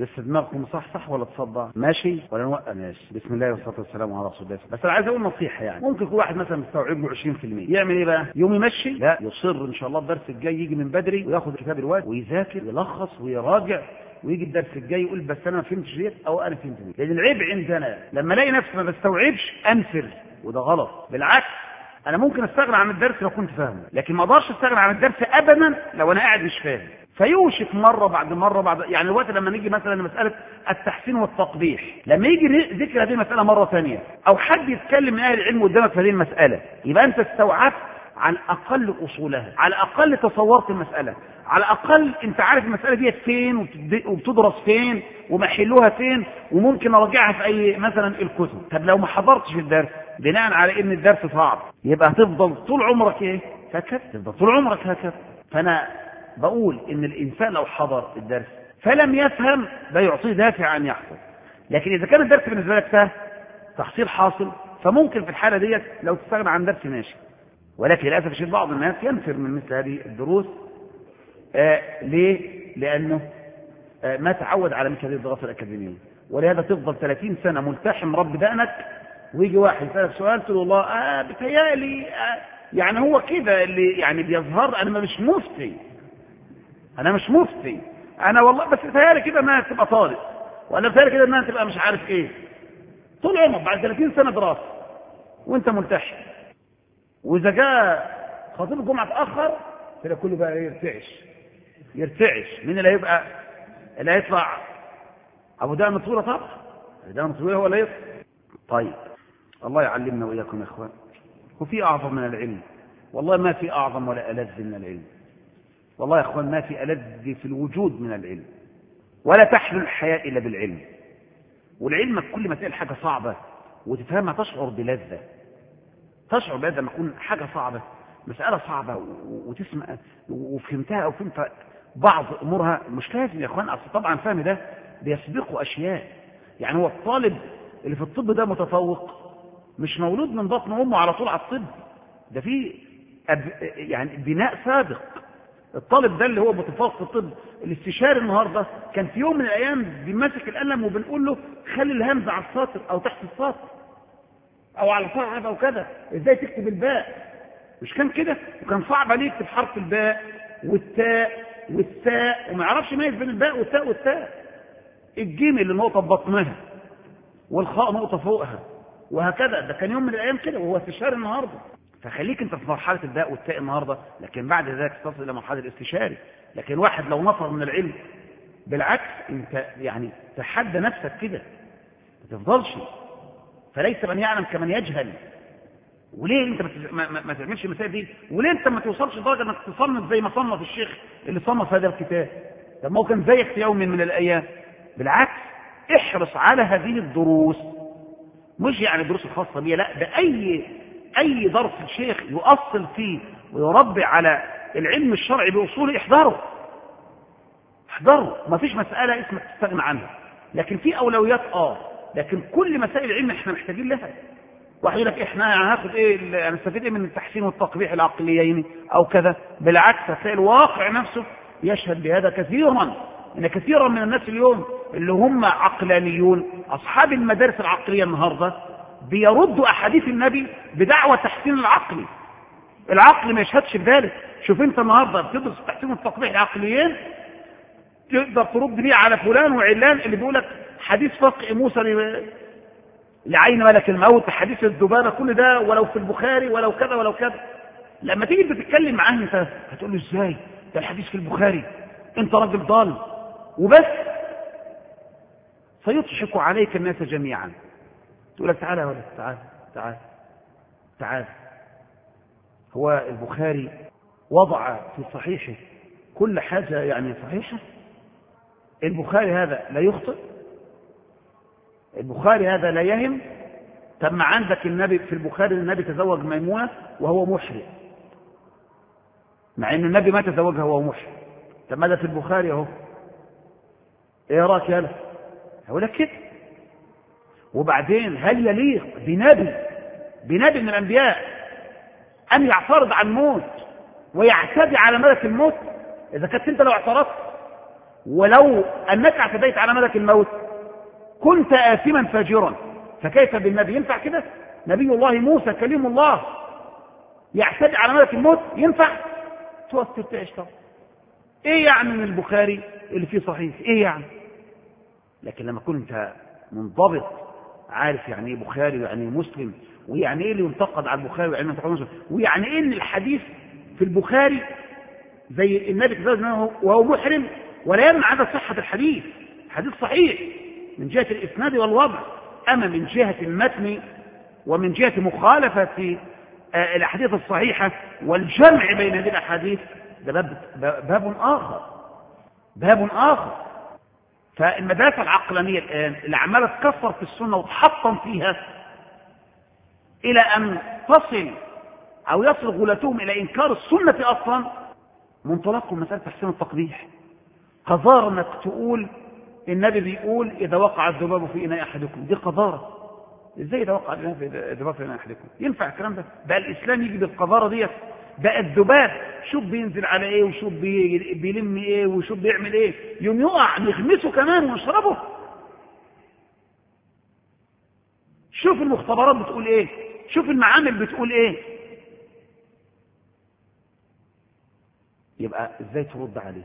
لسه دماغكم صح ولا تصدع؟ ماشي ولا نوقف؟ ماشي. بسم الله والصلاه والسلام على رسول الله. بس انا عايز اقول نصيحه، يعني ممكن كل واحد مثلا مستوعب له 20%، يعمل ايه بقى؟ يوم يمشي؟ لا، يصر ان شاء الله الدرس الجاي يجي من بدري وياخد كتاب الواد ويذاكر يلخص ويراجع، ويجي الدرس الجاي يقول بس انا ما فهمتش ديت او انا فهمت ديت. لان العيب عندنا لما الاقي نفسي ما بستوعبش انفر، وده غلط. بالعكس، انا ممكن استغنى عن الدرس لو كنت فاهمه، لكن ما اقدرش استغنى عن الدرس ابدا لو انا قاعد مش فاهم. فيوشك مره بعد يعني الوقت لما نيجي مثلا لمساله التحسين والتقبيح، لما يجي ذكر هذه المساله مره ثانيه او حد يتكلم من اهل العلم قدامك في هذه المساله، يبقى انت استوعبت على الاقل اصولها، على الاقل تصورت المساله، على الاقل انت عارف المساله دي فين وبتدرس فين ومحلوها فين وممكن اراجعها في اي مثلا الكتب. طب لو ما حضرتش الدرس بناء على ان الدرس صعب، يبقى هتفضل طول عمرك ايه؟ هكذا، تفضل طول عمرك هكذا. فانا بقول ان الانسان لو حضر الدرس فلم يفهم ده يعطيه دافع ان يحفظ. لكن اذا كان الدرس بالنسبه لك سهل تحصيل حاصل، فممكن في الحاله ديت لو تستغنى عن درس ماشي. ولكن للاسف الشديد بعض الناس ينفر من مثل هذه الدروس. ليه؟ لانه ما تعود على مثل هذه الدراسه الاكاديميه، ولهذا تفضل 30 سنه ملتحم رب دقنك، ويجي واحد يسالك سؤال تقول والله بتهيألي يعني هو كده اللي يعني بيظهر. انا مش مفتي، انا والله بس بتهيألي كده انها تبقى طالب، ولا بتهيألي كده انها تبقى مش عارف ايه. طول عمرك بعد 30 سنه دراسه وانت ملتحم، واذا جاء خطيب الجمعه اتاخر كده كله بقى يرتعش. مين اللي هيطلع؟ ابو دقن طويله طبعا، دقن طويله هو اللي يطلع. طيب الله يعلمنا واياكم يا اخوان. وفي اعظم من العلم؟ والله ما في اعظم ولا ألذ من العلم. والله يا اخوان ما في ألذ في الوجود من العلم، ولا تحلو الحياة الا بالعلم. والعلم كل ما تلاقي حاجه صعبه وتفهمها تشعر بلذه، لما تكون حاجه صعبه، مساله صعبه وتسمع وفهمتها او فهمت بعض امورها. مش لازم يا اخوان، اصل طبعا فهم ده بيسبقه اشياء. يعني هو الطالب اللي في الطب ده متفوق مش مولود من بطن امه على طول على الطب، ده في يعني بناء سابق. الطالب ده اللي هو متفوق في الطب، الاستشاري النهارده كان في يوم من الايام بيمسك القلم وبنقول له خلي الهمزه على السطر او تحت السطر او على صعب او كذا، ازاي تكتب الباء؟ مش كان كده؟ وكان صعب عليه يكتب حرف الباء والتاء وما يعرفش يميز بين الباء والتاء. الجيم اللي نقطه ببطنها والخاء نقطه فوقها وهكذا. ده كان يوم من الايام كده وهو استشاري النهارده. فخليك انت في مرحله الباء والتاء النهارده، لكن بعد ذلك تصل الى مرحله الاستشاري. لكن واحد لو نفر من العلم بالعكس انت يعني تحدى نفسك كده ما تفضلش. فليس من يعلم كمن يجهل. وليه انت ما تعملش المسائل دي؟ وليه انت ما توصلش لدرجه انك تصنف زي ما صنف الشيخ اللي صنف هذا الكتاب؟ طب ما هو كان زيك في يوم من الايام. بالعكس احرص على هذه الدروس، مش يعني الدروس الخاصه بيه، لا، ده اي درس الشيخ يؤصل فيه ويربي على العلم الشرعي باصوله احذره. ما فيش مساله اسمك تستغنى عنها، لكن في اولويات. لكن كل مسائل العلم احنا محتاجين لها. واحد يقول لك احنا هناخد ايه، هنستفيد ايه من التحسين والتقبيح العقليين او كذا؟ بالعكس هتلاقي الواقع نفسه يشهد بهذا كثيرا. ان كثيرا من الناس اليوم اللي هم عقلانيون اصحاب المدارس العقليه النهارده بيردوا احاديث النبي بدعوى تحسين العقل ما يشهدش بذلك. شوف انت النهارده بتدرس التحسين والتقبيح العقليين، تقدر ترد بيه على فلان وعلان اللي بيقول لك حديث فقه موسى لعين ملك الموت، حديث الذبابه، كل ده ولو في البخاري ولو كذا ولو كذا. لما تيجي تتكلم معاه انت هتقول له ازاي ده الحديث في البخاري؟ انت راجل ضال وبس. فيضحك عليك الناس جميعا. تقول لك تعالى ولا تعال. هو البخاري وضع في صحيحه كل حاجه يعني صحيحه؟ البخاري هذا لا يخطئ؟ البخاري هذا لا يهم؟ طب ما عندك النبي في البخاري النبي تزوج ميمونة وهو محرم، مع ان النبي ما تزوجها وهو محرم. طب ماذا في البخاري اهو؟ ايه رايك يالا؟ هقول لك كده. وبعدين هل يليق بنبي من الانبياء ان يعترض عن الموت ويعتدي على ملك الموت؟ اذا كنت انت لو اعترضت ولو أنك اعتديت على ملك الموت كنت آثما فاجرا، فكيف بالنبي؟ ينفع كده؟ نبي الله موسى كليم الله يعتدي على ملك الموت؟ ينفع؟ توسر تعيش طبعا. ايه يعني من البخاري اللي فيه صحيح؟ ايه يعني؟ لكن لما كنت منضبط عارف يعني ايه بخاري ويعني ايه مسلم، ويعني ايه اللي ينتقد على البخاري ويعني ايه مسلم، ويعني ايه ان الحديث في البخاري زي النبي تزوج منه وهو محرم ولا يمنع عدم صحة الحديث، حديث صحيح من جهة الإسناد والوضع، أما من جهة المتن ومن جهة مخالفة الأحاديث الصحيحة والجمع بين هذه الأحاديث ده باب آخر، باب آخر. فالمدرسة العقلانية الآن اللي عمالة تكسر في السنة وتحطم فيها إلى أن تصل أو يصل غلاتهم إلى إنكار السنة أصلا، منطلقهم مسألة تحسين التقبيح. قذارة انك تقول النبي بيقول إذا وقع الذباب في إناء أحدكم، دي قذارة. إزاي إذا وقع الذباب في إناء أحدكم؟ ينفع الكلام ده؟ بقى الإسلام يجي بالقذارة ديت؟ بقى الذباب شوف بينزل على إيه وشوف بيلم إيه وشوف بيعمل إيه، يوم يقع نغمسه كمان ونشربه. شوف المختبرات بتقول إيه، شوف المعامل بتقول إيه. يبقى إزاي ترد عليه؟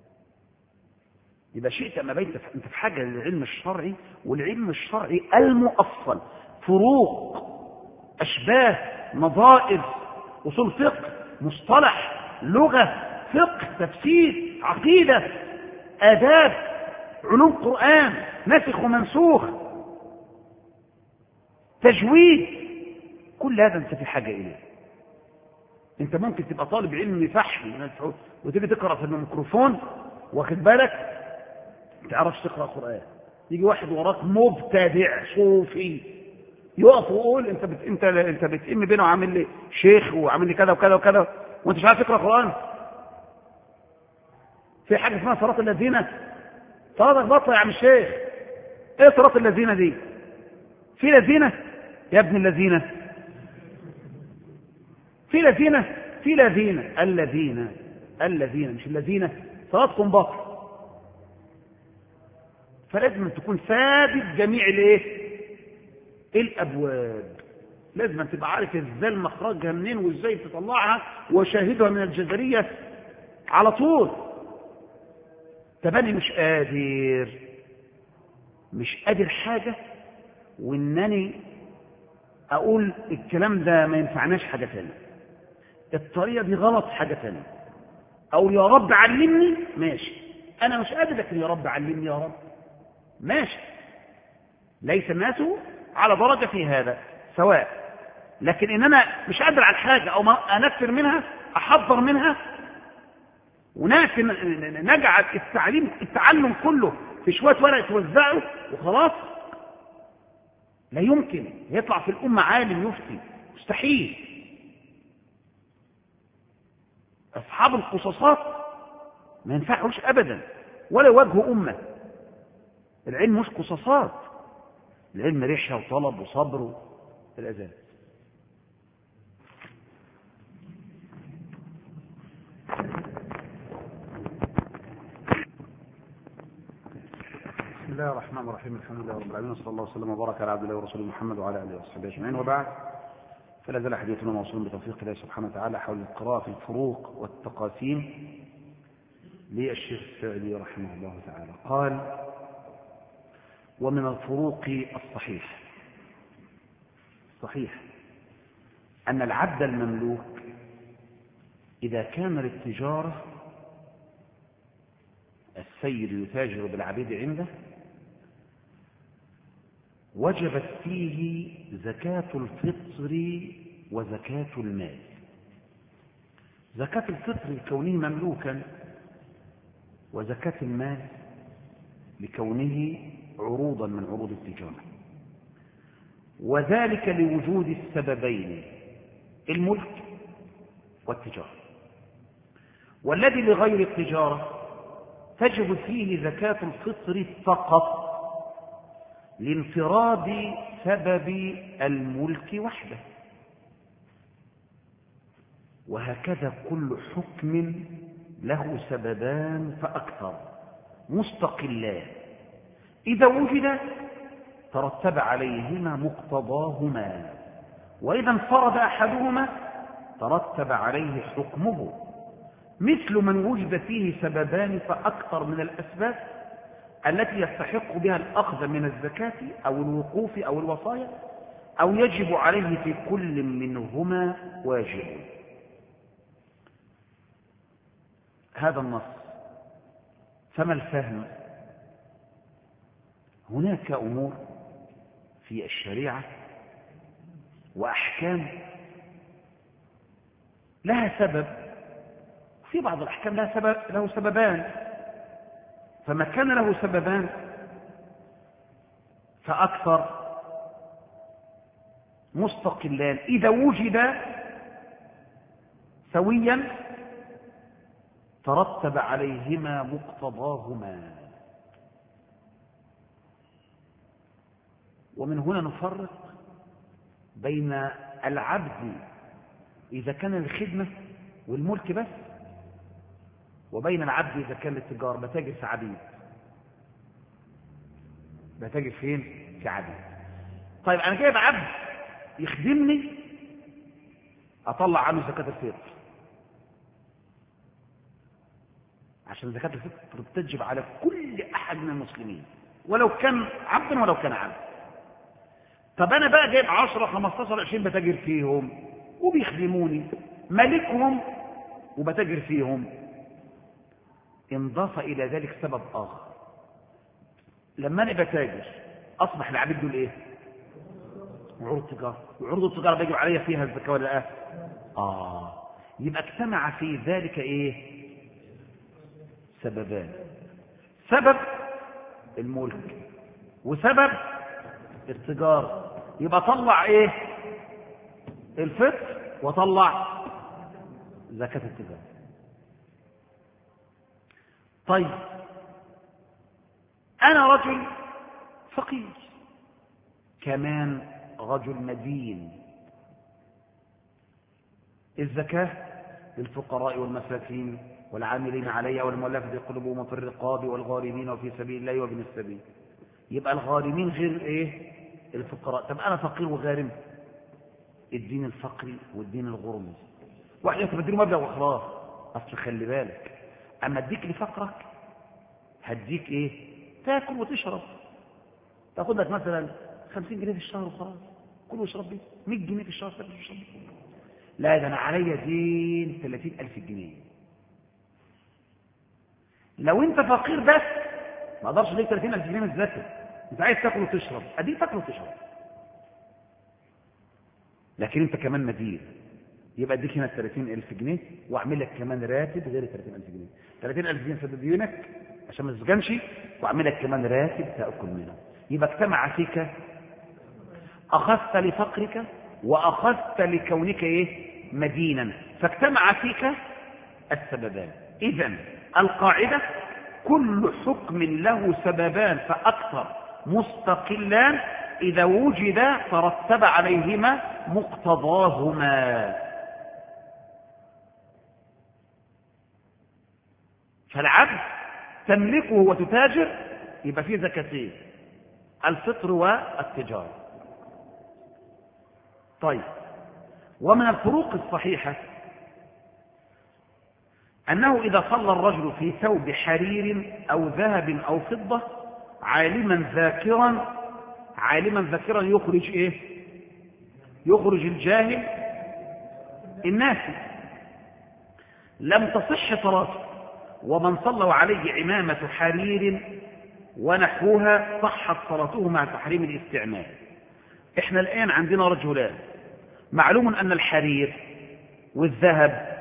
يبقى شئت أما بيت أنت في حاجة للعلم الشرعي، والعلم الشرعي المؤصل، فروق، أشباه، نظائر، أصول فقه، مصطلح، لغة، فقه، تفسير، عقيدة، آداب، علوم قرآن، نسخ ومنسوخ، تجويد، كل هذا أنت في حاجة إليه. أنت ممكن تبقى طالب علم فحم وتيجي تقرأ في الميكروفون واخد بالك تعرفش تقرأ قرآن، يجي واحد وراك مبتدع صوفي يقف ويقول انت بتئم بينه وعامل لي شيخ وعامل لي كذا وكذا وكذا وانت مش عارف تقرأ قرآن. في حاجة اسمها صراط الذين، صراطك بطل يا عم الشيخ. ايه صراط الذين دي؟ في لذين يا ابن الذين، في لذين، في لذين الذين مش الذين، صراطكم بطل. فلازم تكون ثابت جميع الايه الابواب، لازم تبقى عارف ازاي مخرجها منين وازاي تطلعها وشاهدها من الجزريه على طول. تبني مش قادر حاجه وانني اقول الكلام ده ما ينفعناش حاجه ثانيه، الطريقه دي غلط حاجه ثانيه، او يا رب علمني ماشي، انا مش قادر لكن يا رب علمني يا رب ماشي. ليس الناس على درجة في هذا سواء، لكن إن أنا مش قادر على الحاجة أو أنفر منها أحضر منها نجعل التعلم كله في شوية ورق توزعه وخلاص، لا يمكن يطلع في الأمة عالم يفتي، مستحيل. أصحاب القصصات ما ينفعوش أبدا ولا يواجهوا أمة. العلم مش قصصات، العلم ريحة وطلب وصبر الأذان. بسم الله الرحمن الرحيم، الحمد لله رب العالمين، صلى الله وسلم وبارك على عبد الله ورسوله محمد وعلى اله وصحبه اجمعين، وبعد. فلا زال حديثنا موصول بتوفيق الله سبحانه وتعالى حول القراءة في الفروق والتقاسيم للشيخ السعدي رحمه الله تعالى. قال: ومن الفروق الصحيح أن العبد المملوك إذا كان للتجارة السيد يتاجر بالعبيد عنده وجبت فيه زكاة الفطر وزكاة المال. زكاة الفطر لكونه مملوكا، وزكاة المال لكونه عروضا من عروض التجارة، وذلك لوجود السببين الملك والتجارة. والذي لغير التجارة تجب فيه زكاة الفطر فقط لانفراد سبب الملك وحده، وهكذا كل حكم له سببان فأكثر، مستقلان إذا وجد ترتب عليهما مقتضاهما، وإذا انفرد أحدهما ترتب عليه حكمه، مثل من وجد فيه سببان فأكثر من الأسباب التي يستحق بها الأخذ من الزكاة أو الوقوف أو الوصايا، أو يجب عليه في كل منهما واجب. هذا النص. فما الفهم؟ هناك أمور في الشريعة وأحكام لها سبب، في بعض الأحكام له سببان، فما كان له سببان فأكثر مستقلان إذا وجد سويا ترتب عليهما مقتضاهما. ومن هنا نفرق بين العبد إذا كان الخدمة والملك بس، وبين العبد إذا كان التجار. بتاجر في عبيد، بتاجر فين؟ في عبيد. طيب أنا جايب عبد يخدمني، أطلع عنه زكاة الفطر، عشان زكاة الفطر بتجب على كل أحد من المسلمين ولو كان عبدا ولو كان عبد. طب أنا بقى جايب 10 15 20 بتاجر فيهم وبيخدموني، مالكهم وبتاجر فيهم، انضاف إلى ذلك سبب آخر. لما أنا بتاجر أصبح العبيد دول إيه؟ عروض تجارة، وعروض التجارة بيجب عليها فيها الزكاة ولا لا؟ يبقى اجتمع في ذلك إيه؟ سببان، سبب الملك وسبب التجارة. يبقى طلع إيه؟ الفطر وطلع زكاة التجارة. طيب أنا رجل فقير، كمان رجل مدين، الزكاة للفقراء والمساكين والعاملين عليها والمؤلفة قلوبهم وفي الرقاب والغارمين وفي سبيل الله وابن السبيل. يبقى الغارمين غير ايه؟ الفقراء. طب أنا فقير وغارم، الدين الفقري والدين الغرمي واحد يتبدله مبلغ وخلاص. أصل خلي بالك، أما اديك لفقرك هديك ايه؟ تاكل وتشرب، تاخد لك مثلا 50 جنيه في الشهر وخلاص، كل واشرب بيه. 100 جنيه في الشهر تاكل وتشرب بيه. لا، ده انا عليا دين 30,000 جنيه. لو انت فقير بس ما اقدرش اديك 30,000 جنيه من الزكاه، انت عايز تاكل وتشرب اديك تاكل وتشرب، لكن انت كمان مدين، يبقى اديك هنا 30,000 جنيه واعمل لك كمان راتب غير 30,000 جنيه. 30,000 جنيه سدد ديونك عشان ما تسجنش، واعمل لك كمان راتب تاكل منه. يبقى اجتمع فيك، اخذت لفقرك واخذت لكونك ايه؟ مدينا، فاجتمع فيك السببان. اذن القاعده كل حكم له سببان فاكثر مستقلان اذا وجد ترتب عليهما مقتضاهما. فالعبد تملكه وتتاجر يبقى فيه زكاتين، الفطر والتجارة. طيب، ومن الفروق الصحيحة أنه إذا صلى الرجل في ثوب حرير أو ذهب أو فضة عالما ذاكرا يخرج إيه؟ يخرج الجاهل الناس، لم تصح صلاته. ومن صلوا عليه عمامة حرير ونحوها صحت صلاته مع تحريم الاستعمال. احنا الآن عندنا رجلان، معلوم أن الحرير والذهب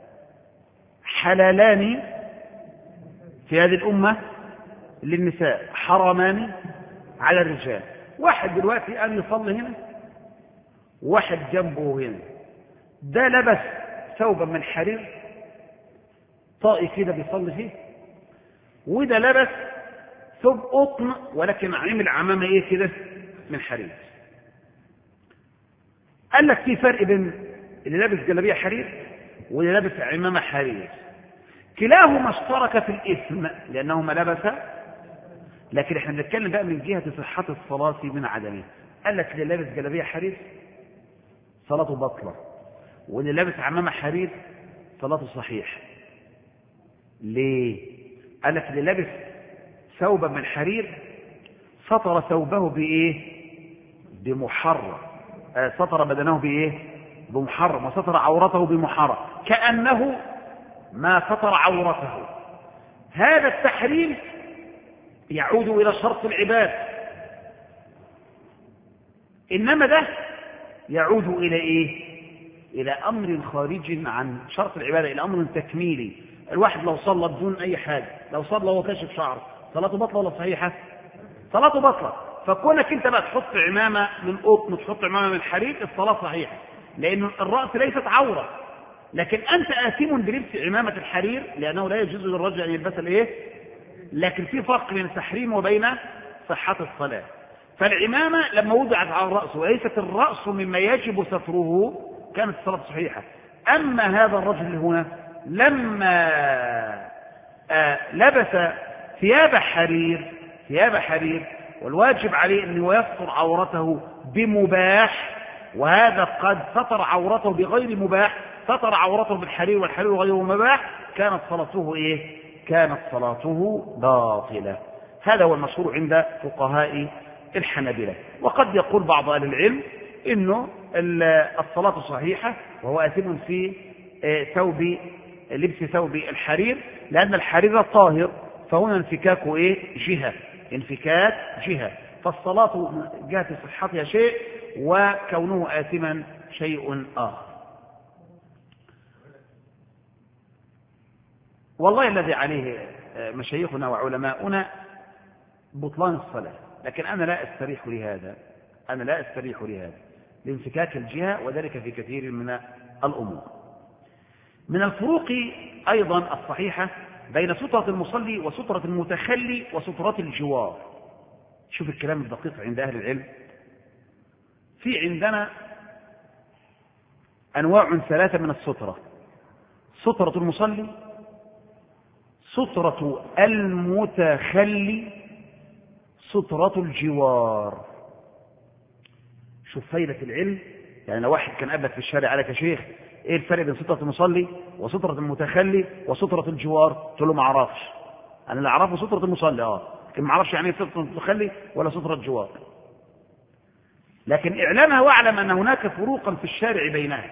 حلالان في هذه الأمة للنساء، حرامان على الرجال. واحد دلوقتي قال يصلي هنا، واحد جنبه هنا، ده لبس ثوبا من حرير طائي كده بيصلي فيه، وده لبس ثوب قطن ولكن عامل عمامه ايه كده من حرير. قال لك في فرق بين اللي لابس جلابيه حرير واللي لابس عمامه حرير. كلاهما اشترك في الإثم لأنهما لبس، لكن احنا بنتكلم بقى من جهة صحة الصلاة من عدمه. قال لك اللي لابس جلابية حرير صلاته باطلة، واللي لابس عمامة حرير صلاته صحيح. ليه؟ قال لك اللي لابس ثوبا من حرير سطر ثوبه بإيه؟ بمحرم. سطر بدنه بإيه؟ بمحرم، وسطر عورته بمحرم، كأنه ما سطر عورته. هذا التحريم يعود إلى شرط العباد، إنما ده يعود إلى إيه؟ إلى أمر خارج عن شرط العبادة، إلى أمر تكميلي. الواحد لو صلى بدون أي حاجة، لو صلى وهو كاشف شعره، صلاته بطلة ولا صحيحة؟ صلاته بطلة. فكونك أنت بقى تحط عمامة من قطن وتحط عمامة من حرير، الصلاة صحيحة، لأن الرأس ليست عورة. لكن أنت آثم بلبس عمامة الحرير لأنه لا يجوز للرجل أن يلبس الإيه؟ لكن في فرق بين التحريم وبين صحة الصلاة. فالعمامة لما وضعت على الرأس وليست الرأس مما يجب ستره كانت الصلاة صحيحة. أما هذا الرجل هنا لما لبس ثياب حرير والواجب عليه أنه يستر عورته بمباح، وهذا قد ستر عورته بغير مباح، ستر عورته بالحرير والحرير غير مباح، كانت صلاته إيه؟ كانت صلاته باطلة. هذا هو المشهور عند فقهاء الحنابلة. وقد يقول بعض أهل العلم إنه الصلاة صحيحة وهو آثم في لبس ثوب الحرير، لأن الحرير طاهر، فهنا انفكاك جهة، انفكاك جهة، فالصلاة جهة صحتها شيء وكونه آثما شيء آخر. والله الذي عليه مشايخنا وعلماؤنا بطلان الصلاة، لكن أنا لا أستريح لهذا، لانفكاك الجهة، وذلك في كثير من الأمور. من الفروق أيضا الصحيحة بين سترة المصلي وسترة المتخلي وسترة الجوار. شوف الكلام الدقيق عند أهل العلم. في عندنا أنواع ثلاثة من السترة: سترة المصلي، سترة المتخلي، سترة الجوار. شوف فايدة العلم. يعني لو واحد كان قابلك في الشارع قال لك يا شيخ ايه الفرق بين سترة المصلي وسترة المتخلي وسترة الجوار؟ قلت له ما اعرفش. انا اللي اعرفه سترة المصلي، لكن ما اعرفش يعني ايه سترة المتخلي ولا سترة الجوار. لكن اعلمها واعلم ان هناك فروقا في الشارع بينها.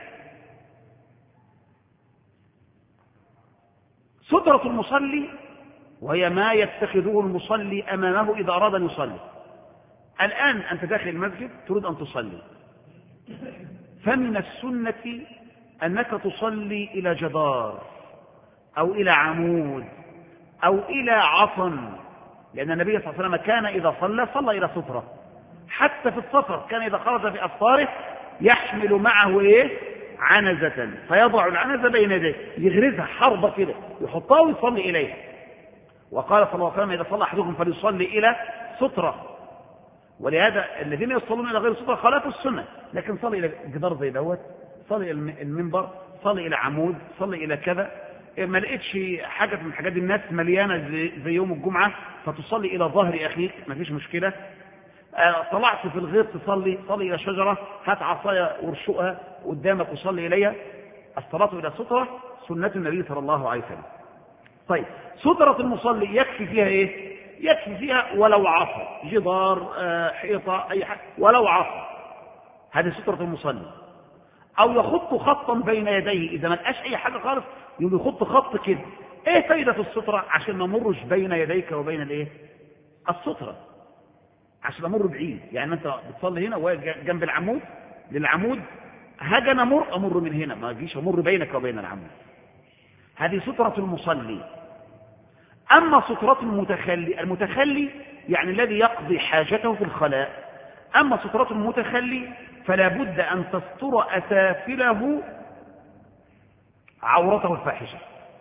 سترة المصلي وهي ما يتخذه المصلي امامه اذا اراد ان يصلي. الان انت داخل المسجد تريد ان تصلي، فمن السنة أنك تصلي إلى جدار أو إلى عمود أو إلى عصا، لأن النبي صلى الله عليه وسلم كان إذا صلى إلى سترة. حتى في السفر كان إذا خرج في أسفاره يحمل معه عنزة، فيضع العنزة بين يديه، يغرزها حربة كده، يحطها ويصلي إليها. وقال صلى الله عليه وسلم إذا صلى أحدكم فليصلي إلى سترة. ولهذا الذين يصلون إلى غير سترة خالفوا السنة، لكن صلي إلى جدار زي دوت، صلي إلى المنبر، صلي إلى عمود، صلي إلى كذا. ما لقيتش حاجة من حاجات الناس مليانة زي يوم الجمعة فتصلي إلى ظهر أخيك، ما فيش مشكلة. طلعت في الغيط تصلي، صلي إلى شجرة، هات عصاية وارشقها قدامك وصلي إليها. الصلاة إلى سترة سنة النبي صلى الله عليه وسلم. طيب سترة المصلي يكفي فيها إيه؟ يكفي فيها ولو عصا، جدار، حيطة، أي حاجة، ولو عصا، هذه سترة المصلي. أو يخط خطا بين يديه، إذا ما لقاش أي حاجة خالص يقوم يخط خط كده. إيه فايدة السترة؟ عشان ما مرش بين يديك وبين السترة، عشان أمر بعيد. يعني أنت بتصلي هنا وهي جنب العمود، للعمود هاجي أمر من هنا، ما أجيش أمر بينك وبين العمود. هذه سترة المصلي. أما سترة المتخلي يعني الذي يقضي حاجته في الخلاء. أما سترة المتخلي فلا بد أن تستر أسافله عورته الفاحشة.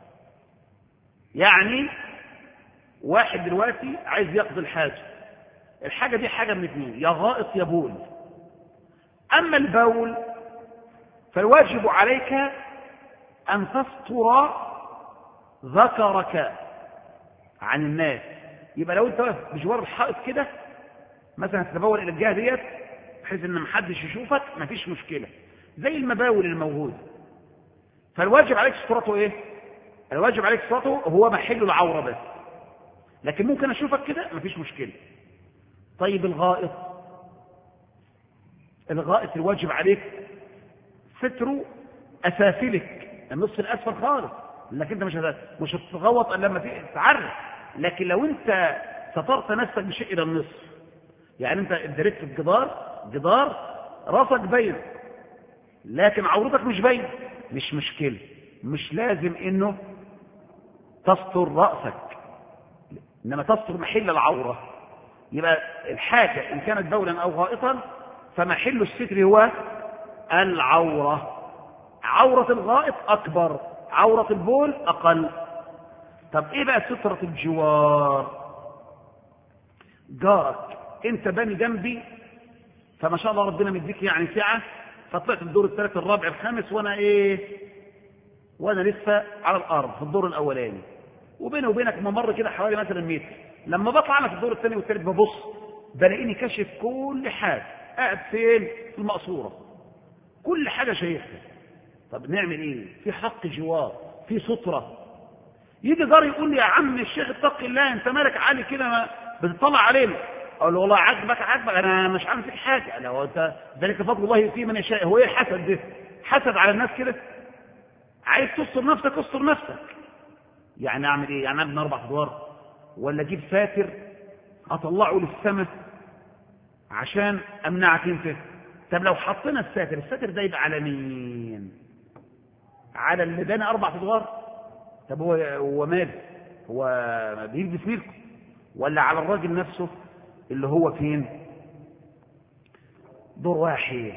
يعني واحد دلوقتي عايز يقضي الحاجة دي حاجة من اثنين: يا غائط يا بول. أما البول فالواجب عليك أن تستر ذكرك عن الناس. يبقى لو انت واقف بجوار الحائط كده مثلا تتبول الى الجهه ديت بحيث ان محدش يشوفك، مفيش مشكله، زي المباول الموجوده. فالواجب عليك سترته ايه؟ الواجب عليك سترته هو محل العوره بس، لكن ممكن اشوفك كده مفيش مشكله. طيب الغائط الواجب عليك ستر اسافلك، النصف الاسفل خالص، لكن انت مش هتتغوط الا لما تعرف. لكن لو انت سترت نفسك بشيء الى النصف، يعني انت ادركت في جدار راسك باين لكن عورتك مش باين، مش مشكله، مش لازم انه تستر راسك، انما تستر محل العوره. يبقى الحاجه ان كانت بولا او غائطا فمحل الستر هو العوره. عوره الغائط اكبر، عوره البول اقل. طب ايه بقى ستره الجوار؟ جارك انت بني جنبي فما شاء الله ربنا مديك يعني سعه، فطلعت الدور الثالث الرابع الخامس وانا لسه على الارض في الدور الاولاني، وبيني وبينك ممر كده حوالي مثلا متر. لما بطلع انا في الدور الثاني والثالث ببص بلاقيني كاشف كل حاجه، قاعد فين؟ في المقصوره، كل حاجه شايفها. طب نعمل ايه؟ في حق جوار، في ستره. يجي جاري يقول لي يا عم الشيخ اتق الله، انت مالك عالي كده ما بتطلع علينا؟ اقول له والله عاجبك انا مش عامل فيك حاجه، لو انت ذلك فضل الله يؤتيه من يشاء. هو ايه الحسد ده؟ حسد على الناس كده؟ عايز تستر نفسك استر نفسك. يعني اعمل ايه؟ يعني ابني 4 ادوار ولا اجيب ساتر اطلعه للسماء عشان امنعك انت؟ طب لو حطينا الساتر ده يبقى على مين؟ على اللي بنى 4 ادوار؟ طب هو ماله؟ هو بيلبس ملكه؟ ولا على الراجل نفسه اللي هو فين؟ دور واحد.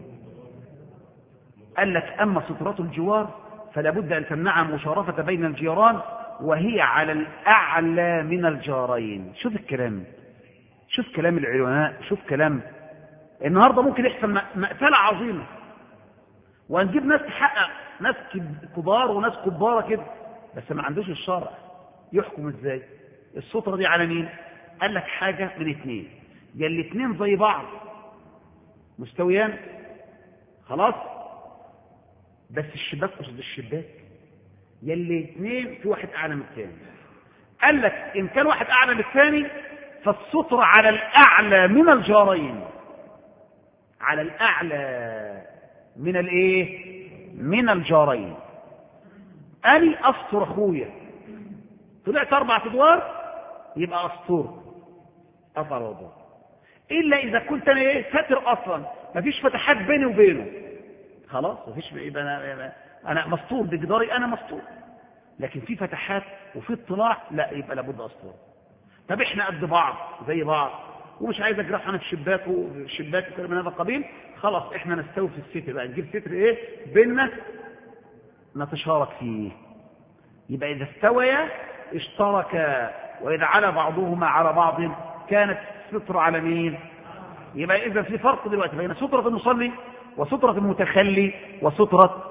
قال لك اما سترة الجوار فلا بد ان تمنع مشارفة بين الجيران، وهي على الاعلى من الجارين. شوف الكلام، شوف كلام العلماء، شوف كلام. النهارده ممكن يحصل مقتلة عظيمة وهنجيب ناس تحقق، ناس كبار وناس كبارة كده، بس ما عندوش الشرع يحكم ازاي؟ السترة دي على مين؟ قال لك حاجة من 2، يا الاتنين زي بعض مستويان خلاص بس الشباك قصد الشباك، يا الاتنين في واحد اعلى من الثاني. قال لك ان كان واحد اعلى من الثاني فالسترة على الاعلى من الجارين، على الاعلى من الايه؟ من الجارين. اني استر اخويا، طلعت 4 ادوار يبقى استر اطلع الوضوء، الا اذا كنت انا ساتر اصلا مفيش فتحات بيني وبينه، خلاص مفيش، يبقى انا مستور بجداري، انا مستور. لكن في فتحات وفي اطلاع لا، يبقى لابد استر. طب احنا قد بعض زي بعض ومش عايز اجرح انا في الشباك وكلام من هذا القبيل، خلاص احنا نستوي في الستر بقى، نجيب ستر بيننا نتشارك فيه. يبقى اذا استويا اشتركا، واذا على بعضهما على بعض كانت الستر على مين؟ يبقى اذا في فرق دلوقتي بين سترة المصلي وسترة المتخلي وسترة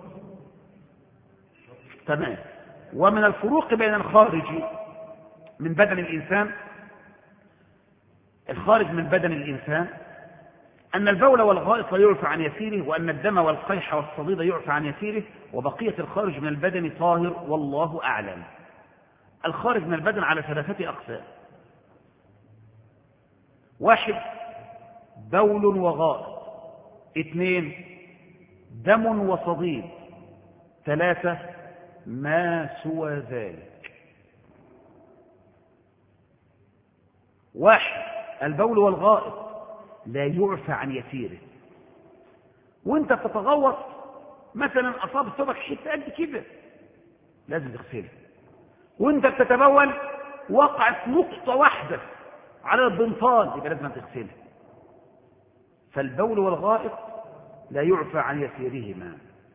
تمام. ومن الفروق بين الخارج من بدن الإنسان، الخارج من بدن الإنسان أن البول والغائط لا يعفى عن يسيره، وأن الدم والقيح والصديد يعفى عن يسيره، وبقية الخارج من البدن طاهر والله أعلم. الخارج من البدن على 3 أقسام: 1 بول وغائط، 2 دم وصديد، 3 ما سوى ذلك. 1 البول والغائط لا يعفى عن يسيره، وانت بتتغوط مثلا اصاب ثوبك حته قد كده لازم تغسلها، وانت بتتبول وقعت نقطه واحده على البنطال يبقى لازم تغسلها. فالبول والغائط لا يعفى عن يسيرهما.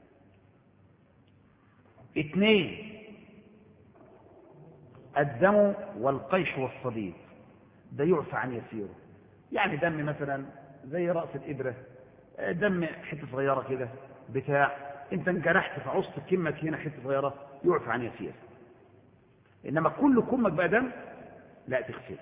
2 الدم والقيح والصديد ده يعفى عن يسيره، يعني دم مثلا زي رأس الإبرة، دم حتة صغيرة كده بتاع، انت انجرحت فعصت كمك هنا حتة صغيرة، يعفى عن يسير. إنما كل كمك بقى دم لا تغسله.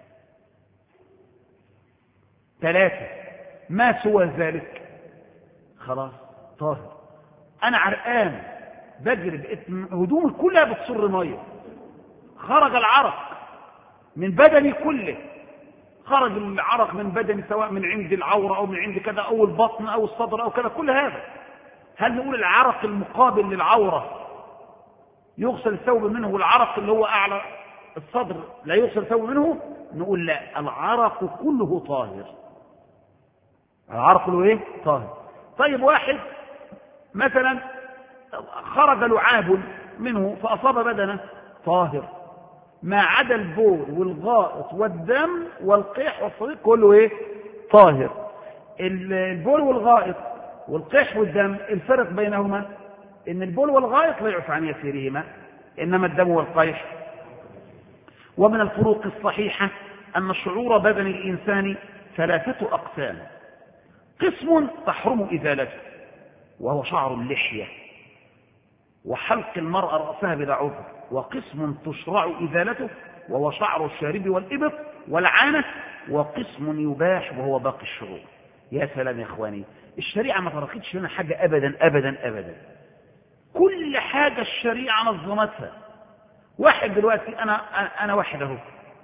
3 ما سوى ذلك خلاص طاهر. أنا عرقان بجري بقيت هدومي كلها بتصر ميه، خرج العرق من بدني كله، خرج العرق من بدني سواء من عند العورة أو من عند كذا أو البطن أو الصدر أو كذا، كل هذا هل نقول العرق المقابل للعورة يغسل الثوب منه والعرق اللي هو أعلى الصدر لا يغسل الثوب منه؟ نقول لا، العرق كله طاهر، العرق كله ايه؟ طاهر. طيب واحد مثلا خرج لعاب منه فأصاب بدنه طاهر، ما عدا البول والغائط والدم والقيح والصديق كله ايه؟ طاهر. البول والغائط والقيح والدم الفرق بينهما ان البول والغائط لا يعفى عن يسيرهما، انما الدم والقيح. ومن الفروق الصحيحة ان شعور بدن الانسان 3 أقسام: قسم تحرم ازالته وهو شعر اللحية وحلق المرأة رأسها بلا عذر، وقسم تشرع ازالته وهو شعر الشارب والإبط والعانة، وقسم يباح وهو باقي الشعور. يا سلام يا اخواني، الشريعة ما تركتش لنا حاجة ابدا ابدا ابدا، كل حاجة الشريعة نظمتها. واحد دلوقتي انا واحد اهو،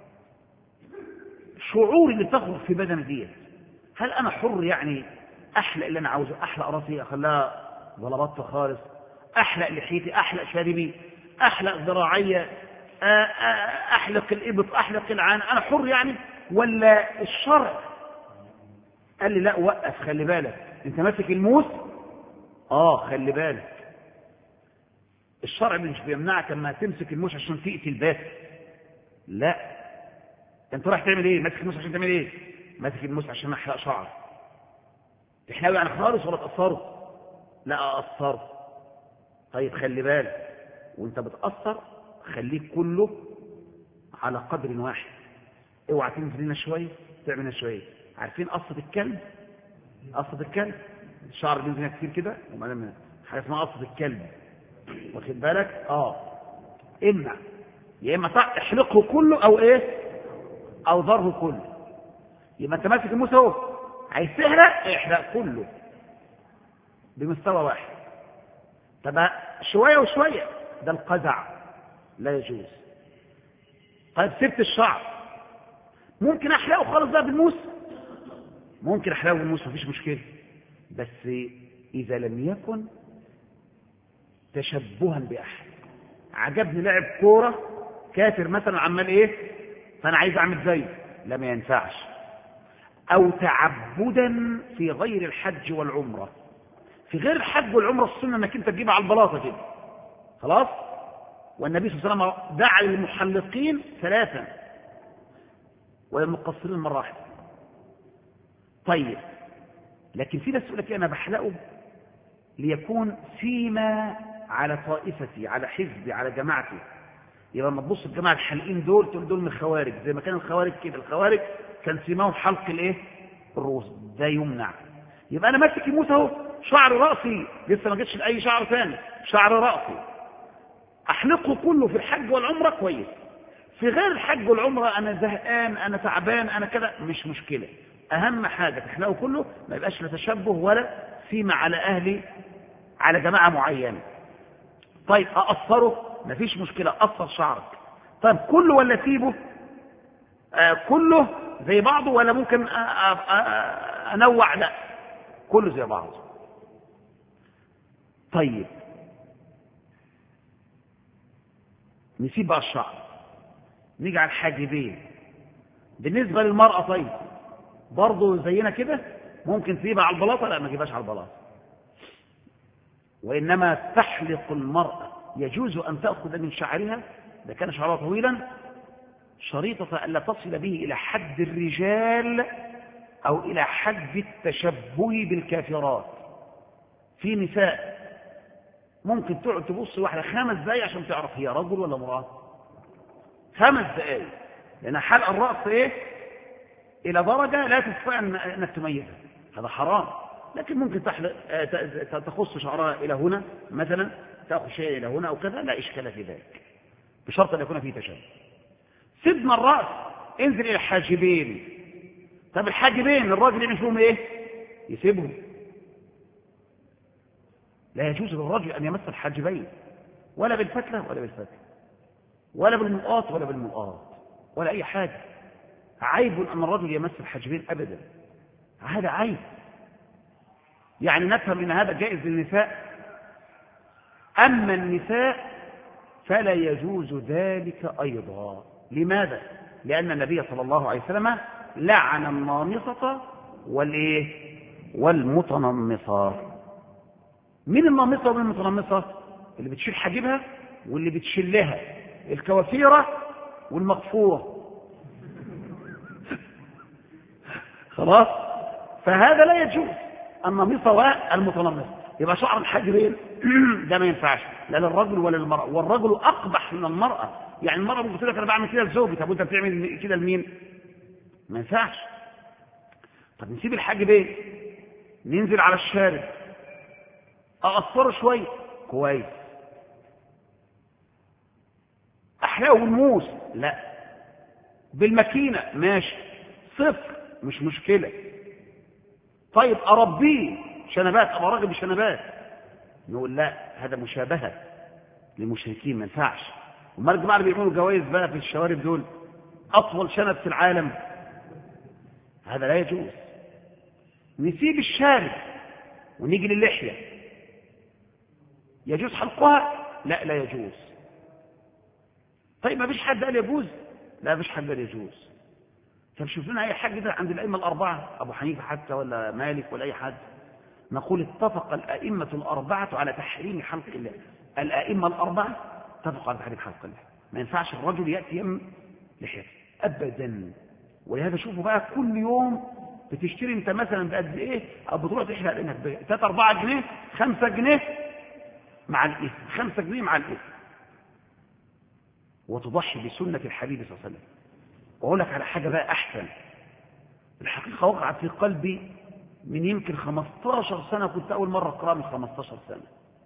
شعوري اللي تخرج في بدني دي، هل انا حر يعني احلق اللي انا عاوزه؟ احلق راسي اخليها بلبطه خالص، احلق لحيتي، احلق شاربي، احلق ذراعي، احلق الابط، احلق العان، انا حر يعني؟ ولا الشرع قال لي لا وقف، خلي بالك انت ماسك الموس، خلي بالك الشرع مش بيمنعك اما تمسك الموس عشان تقتل بس، لا، انت رايح تعمل ايه؟ ماسك الموس عشان تعمل ايه؟ ماسك الموس عشان احلق شعر. تحلقه يعني خالص ولا تقصره؟ لا اقصره. طيب خلي بالك وانت بتقصر خليك كله على قدر واحد، اوعى تنزل لنا شويه تعمل لنا شويه. عارفين قصه الكلب؟ قصه الكلب الشعر بينزل كتير كده، وبعدين حاجه اسمها قصه الكلب، واخد بالك؟ امنع، يا اما احلقه كله او ايه، او ضره كله. يبقى انت ماسك الموس اهو، عايز تحرق احرق كله بمستوى واحد. طب شويه وشويه، ده القزع لا يجوز. طيب سبت الشعر، ممكن احرقه خالص بقى بالموس، ممكن احرقه بالموس مفيش مشكله، بس اذا لم يكن تشبها باحد. عجبني لاعب كوره كافر مثلا عمال ايه، فانا عايز اعمل زيه، لا ما ينفعش. او تعبدا في غير الحج والعمره. في غير الحج والعمره السنه انك انت تجيبها على البلاطه كده خلاص. والنبي صلى الله عليه وسلم دعا للمحلقين 3 والمقصرين مرة واحدة. طيب لكن في ناس تقول لك انا بحلقه ليكون فيما على طائفتي، على حزبي، على جماعتي. يبقى لما تبص الجماعه الحالقين دول تقول دول من الخوارج، زي ما كان الخوارج كده، الخوارج كان سماهم حلق الايه؟ الرؤوس، ده يمنع. يبقى انا ماسك الموس اهو، شعر راسي لسه ما جتش لاي شعر ثاني، شعر راسي احلقه كله في الحج والعمره كويس. في غير الحج والعمره انا زهقان، انا تعبان، انا كده، مش مشكله. اهم حاجه تحلقه كله، ما يبقاش لا تشبه ولا فيما على اهلي على جماعه معينه. طيب اقصره مفيش مشكله، قصر شعرك. طيب كله ولا سيبه؟ كله زي بعضه ولا ممكن انوع؟ لا كله زي بعضه. طيب نسيب بقى الشعر، نيجي على الحاجبين. بالنسبه للمراه طيب برضه زينا كده، ممكن تسيبها على البلاطه؟ لا ما تجيبهاش على البلاطه، وانما تحلق المراه يجوز ان تاخذ من شعرها اذا كان شعرها طويلا شريطه الا تصل به الى حد الرجال او الى حد التشبه بالكافرات. في نساء ممكن تقعد تبص واحده 5 دقايق عشان تعرف هي رجل ولا امراه، 5 دقايق، لان حلق الراس ايه الى درجه لا تستطيع انك تميزها، هذا حرام. لكن ممكن تخص شعرها الى هنا مثلا، تاخذ شيء الى هنا او كذا، لا اشكال في ذلك. بشرط أن يكون فيه تشابه. سيبنا الرأس انزل إلى الحاجبين. طب الحاجبين الراجل يعمل فيهم إيه؟ يسيبهم. لا يجوز للرجل أن يمس الحاجبين ولا بالفتلة ولا بالفتلة ولا بالمؤاط ولا بالمؤاط ولا أي حاجة. عيب أن الرجل يمس الحاجبين أبدا، هذا عيب. يعني نفهم أن هذا جائز للنساء، أما النساء فلا يجوز ذلك أيضا. لماذا؟ لأن النبي صلى الله عليه وسلم لعن النامصة والمتنمصة. مين النامصة والمتنمصة؟ اللي بتشيل حاجبها واللي بتشلها، الكوافيرة والمقفورة. خلاص؟ فهذا لا يجوز، النامصة والمتنمصة. يبقى شعر الحاجبين ده ما ينفعش لا للرجل ولا للمرأة، والرجل أقبح من المرأة. يعني المرأة ممكن تقول لك أنا بعمل كده لزوجي، طب وأنت بتعمل كده لمين؟ ما ينفعش. طب نسيب الحاجبين، ننزل على الشارب، أقصره شوية كويس، أحلقه بالموس لا، بالماكينة ماشي، صفر مش مشكلة. طيب أربيه شنبات، أبقى راجل بشنبات، نقول لا، هذا مشابهة للمشركين ما ينفعش. وما الجماعة اللي بيعملوا جوائز بقى في الشوارب دول أطول شنب في العالم، هذا لا يجوز. نسيب الشارب ونيجي للحية، يجوز حلقها؟ لا، لا يجوز. طيب ما فيش حد قال يجوز؟ لا، ما فيش حد قال يجوز. طب شوف لنا أي حاجة كده عند الأئمة الأربعة، أبو حنيفة حتى ولا مالك ولا أي حد، نقول اتفق الأئمة الأربعة على تحريم حلق اللحية. الأئمة الأربعة اتفقوا على تحريم حلق اللحية، ما ينفعش الرجل يأتي يم لحيته أبدا. ولهذا شوفوا بقى كل يوم بتشتري انت مثلا بقد ايه، او بتروح تحلق لانك 3 4 جنيه 5 جنيه مع الاثم، 5 جنيه مع الاثم، وتضحي بسنة الحبيب صلى الله عليه وسلم. واقول لك على حاجة بقى احسن، الحقيقة وقعت في قلبي من يمكن 15 سنة، كنت اول مرة اقرأ من 15 سنة.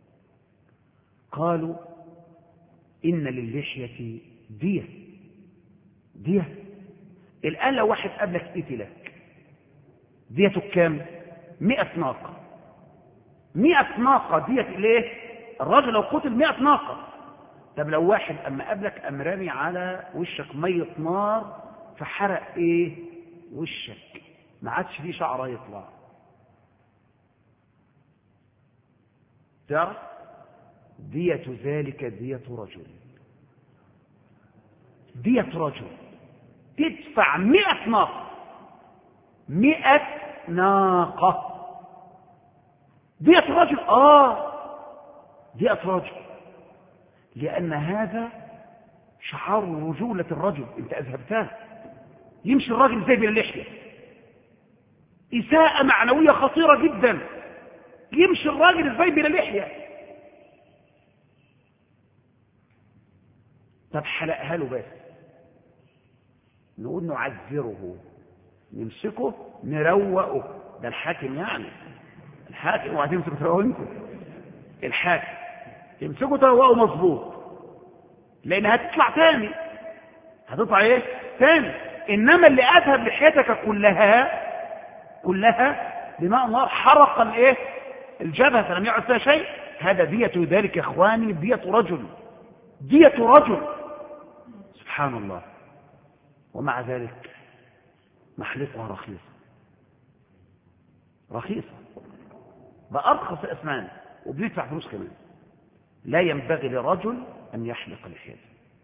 قالوا ان للحية دية. الآن لو واحد قبلك قتلك ديته كام؟ 100 ناقة. 100 ناقة دية ليه؟ الراجل لو قتل 100 ناقة. طب لو واحد أما قبلك أم رامي على وشك مية نار فحرق إيه؟ وشك، ما عادش فيه شعر يطلع، تعرف؟ دية ذلك دية رجل. دية رجل تدفع 100 ناقة، 100 ناقة دية رجل. دية رجل، لأن هذا شعار رجولة الرجل، انت أذهبتها. يمشي الراجل زي بين اللحية، إساءة معنوية خطيرة جدا، يمشي الراجل زي بين اللحية. طب حلقها له بس، نقول نعذره، نمسكه نروقه، ده الحاكم يعني، الحاكم، وهتمسكه تروقه انت، الحاكم تمسكه تروقه مظبوط، لان هتطلع تاني، هتطلع ايه تاني. انما اللي اذهب لحيتك كلها بماء نار حرق الايه الجبهه فلم يعد فيها شيء، هذا دية ذلك يا اخواني، دية رجل، دية رجل، سبحان الله. ومع ذلك محلقها رخيصة بأرخص الأثمان، وبندفع فلوس كمان. لا ينبغي لرجل أن يحلق لحيته.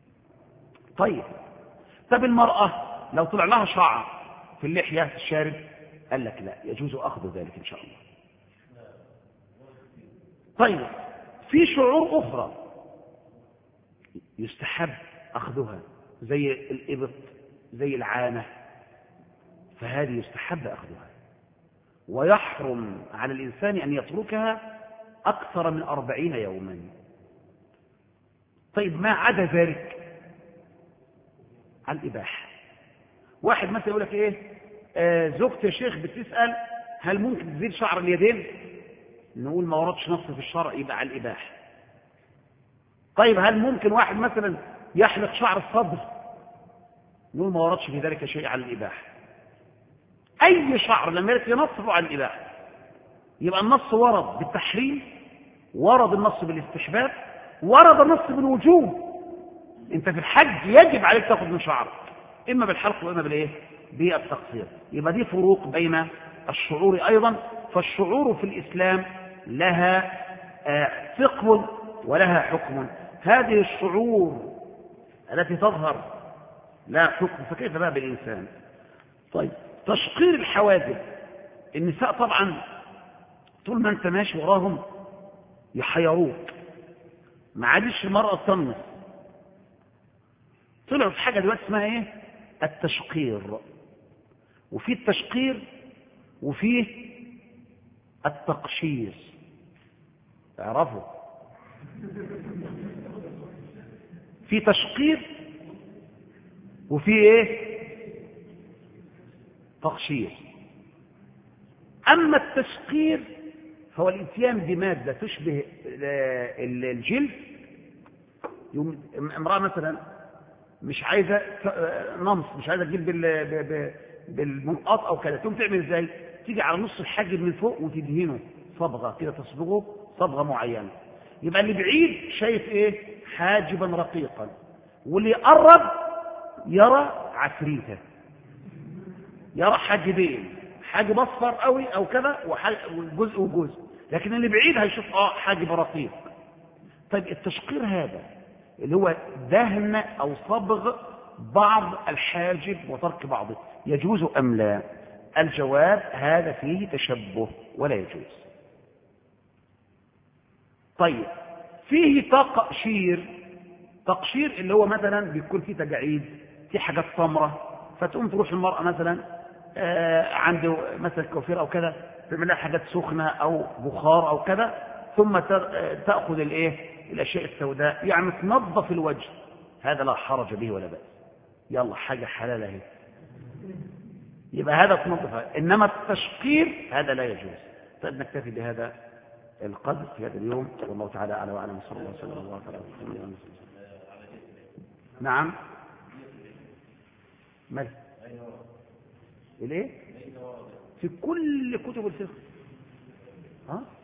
طب المرأة لو طلع لها شعر في اللحية في الشارب، قال لك لا، يجوز أخذ ذلك إن شاء الله. طيب في شعور أخرى يستحب أخذها، زي الإبط، زي العانة، فهذه يستحب أخذها، ويحرم على الإنسان أن يتركها أكثر من 40 يوما. طيب ما عدا ذلك على الإباحة. واحد مثلا يقول لك إيه، زوجتي يا شيخ بتسأل هل ممكن تزيد شعر اليدين؟ نقول ما وردش نص في الشرع، يبقى على الإباحة. طيب هل ممكن واحد مثلا يحلق شعر الصدر، نقول ما وردش في ذلك شيء على الإباحة. أي شعر لم يرد في نص على الإباحة. يبقى النص ورد بالتحريم، ورد النص بالاستحباب، ورد النص بالوجوب. انت في الحج يجب عليك تاخذ من شعرك، اما بالحلق واما بالايه؟ بالتقصير. يبقى دي فروق بين الشعور ايضا. فالشعور في الاسلام لها فقه ولها حكم. هذه الشعور التي تظهر لا حكم، فكيف بقى بالانسان؟ طيب، تشقير الحواجب. النساء طبعا طول ما انت ماشي وراهم يحيروك، ما عادش المرأة تطنس. طلعوا في حاجة دلوقتي اسمها ايه؟ التشقير. وفي التشقير وفيه التقشير، تعرفوا؟ في تشقير وفي ايه؟ تقشير. اما التشقير فهو الاتيان بمادة تشبه الجلد. امرأة مثلا مش عايزة نمص، مش عايزة تجيب بالمنقاط او كده، تقوم تعمل ازاي؟ تيجي على نص الحاجب من فوق وتدهنه صبغة كده، تصبغه صبغة معينة. يبقى اللي بعيد شايف ايه؟ حاجبا رقيقا، واللي يقرب يرى عفريته، يرى حاجبين، حاجب اصفر قوي او كذا وجزء وجزء، لكن اللي بعيد هيشوف حاجب رقيق. طيب التشقير هذا اللي هو دهن او صبغ بعض الحاجب وترك بعضه، يجوز ام لا؟ الجواب هذا فيه تشبه ولا يجوز. طيب فيه تقشير. تقشير اللي هو مثلا بيكون فيه تجاعيد، في حاجات سمراء، فتقوم تروح المرأة مثلا عنده مثلا كوافير او كذا، تعمل لها حاجات سخنة او بخار او كذا، ثم تأخذ الاشياء السوداء، يعني تنظف الوجه، هذا لا حرج به ولا بأس. يلا حاجة حلال اهي، يبقى هذا تنظفها. انما التشقير هذا لا يجوز. طيب نكتفي بهذا القدر في هذا اليوم، والله تعالى اعلم وأعلم. صلى الله عليه وسلم. نعم. ماذا؟ الايه؟ في كل كتب الفقه. ها